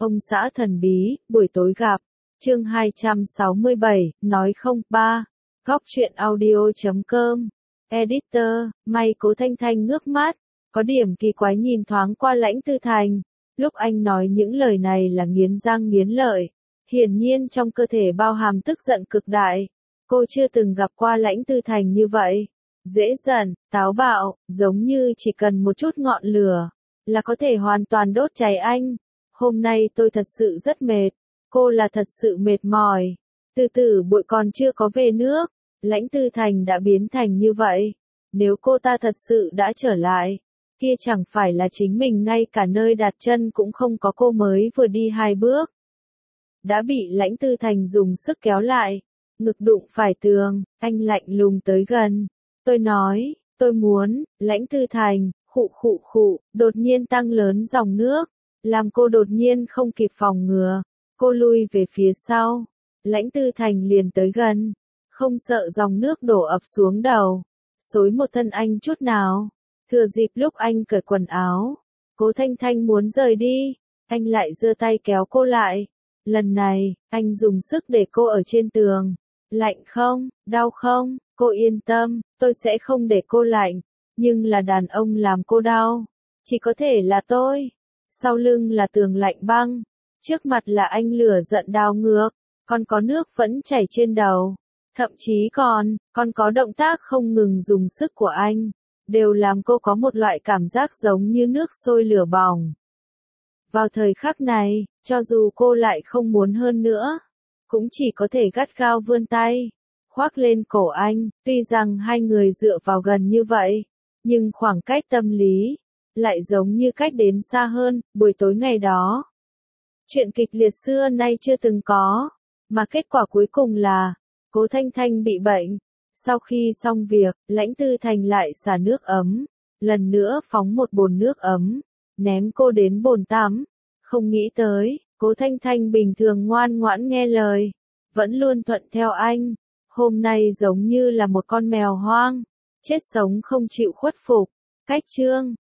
Ông xã thần bí, buổi tối gặp. Chương 267, nói không. 3. Góc truyện audio.com. Editor, may Cố Thanh Thanh ngước mắt, có điểm kỳ quái nhìn thoáng qua Lãnh Tư Thành. Lúc anh nói những lời này là nghiến răng nghiến lợi, hiển nhiên trong cơ thể bao hàm tức giận cực đại. Cô chưa từng gặp qua Lãnh Tư Thành như vậy. Dễ giận, táo bạo, giống như chỉ cần một chút ngọn lửa là có thể hoàn toàn đốt cháy anh. Hôm nay tôi thật sự rất mệt. Cô là thật sự mệt mỏi. Từ từ bụi còn chưa có về nước, Lãnh Tư Thành đã biến thành như vậy. Nếu cô ta thật sự đã trở lại, kia chẳng phải là chính mình ngay cả nơi đặt chân cũng không có, cô mới vừa đi 2 bước đã bị Lãnh Tư Thành dùng sức kéo lại, ngực đụng phải tường, anh lạnh lùng tới gần. Tôi nói, tôi muốn. Lãnh Tư Thành, khụ, đột nhiên tăng lớn dòng nước, làm cô đột nhiên không kịp phòng ngừa. Cô lui về phía sau, Lãnh Tư Thành liền tới gần, không sợ dòng nước đổ ập xuống đầu, xối một thân anh chút nào. Thừa dịp lúc anh cởi quần áo, Cố Thanh Thanh muốn rời đi, anh lại giơ tay kéo cô lại. Lần này, anh dùng sức để cô ở trên tường. Lạnh không, đau không, cô yên tâm, tôi sẽ không để cô lạnh, nhưng là đàn ông làm cô đau, chỉ có thể là tôi. Sau lưng là tường lạnh băng, trước mặt là anh lửa giận đao ngược, còn có nước vẫn chảy trên đầu. Thậm chí còn có động tác không ngừng dùng sức của anh, đều làm cô có một loại cảm giác giống như nước sôi lửa bỏng. Vào thời khắc này, cho dù cô lại không muốn hơn nữa, cũng chỉ có thể gắt gao vươn tay, khoác lên cổ anh. Tuy rằng hai người dựa vào gần như vậy, nhưng khoảng cách tâm lý lại giống như cách đến xa hơn. Buổi tối ngày đó, chuyện kịch liệt xưa nay chưa từng có, mà kết quả cuối cùng là Cố Thanh Thanh bị bệnh. Sau khi xong việc, Lãnh Tư Thành lại xả nước ấm, lần nữa phóng một bồn nước ấm, ném cô đến bồn tắm. Không nghĩ tới, Cố Thanh Thanh bình thường ngoan ngoãn nghe lời, vẫn luôn thuận theo anh. Hôm nay giống như là một con mèo hoang, chết sống không chịu khuất phục. Cách chương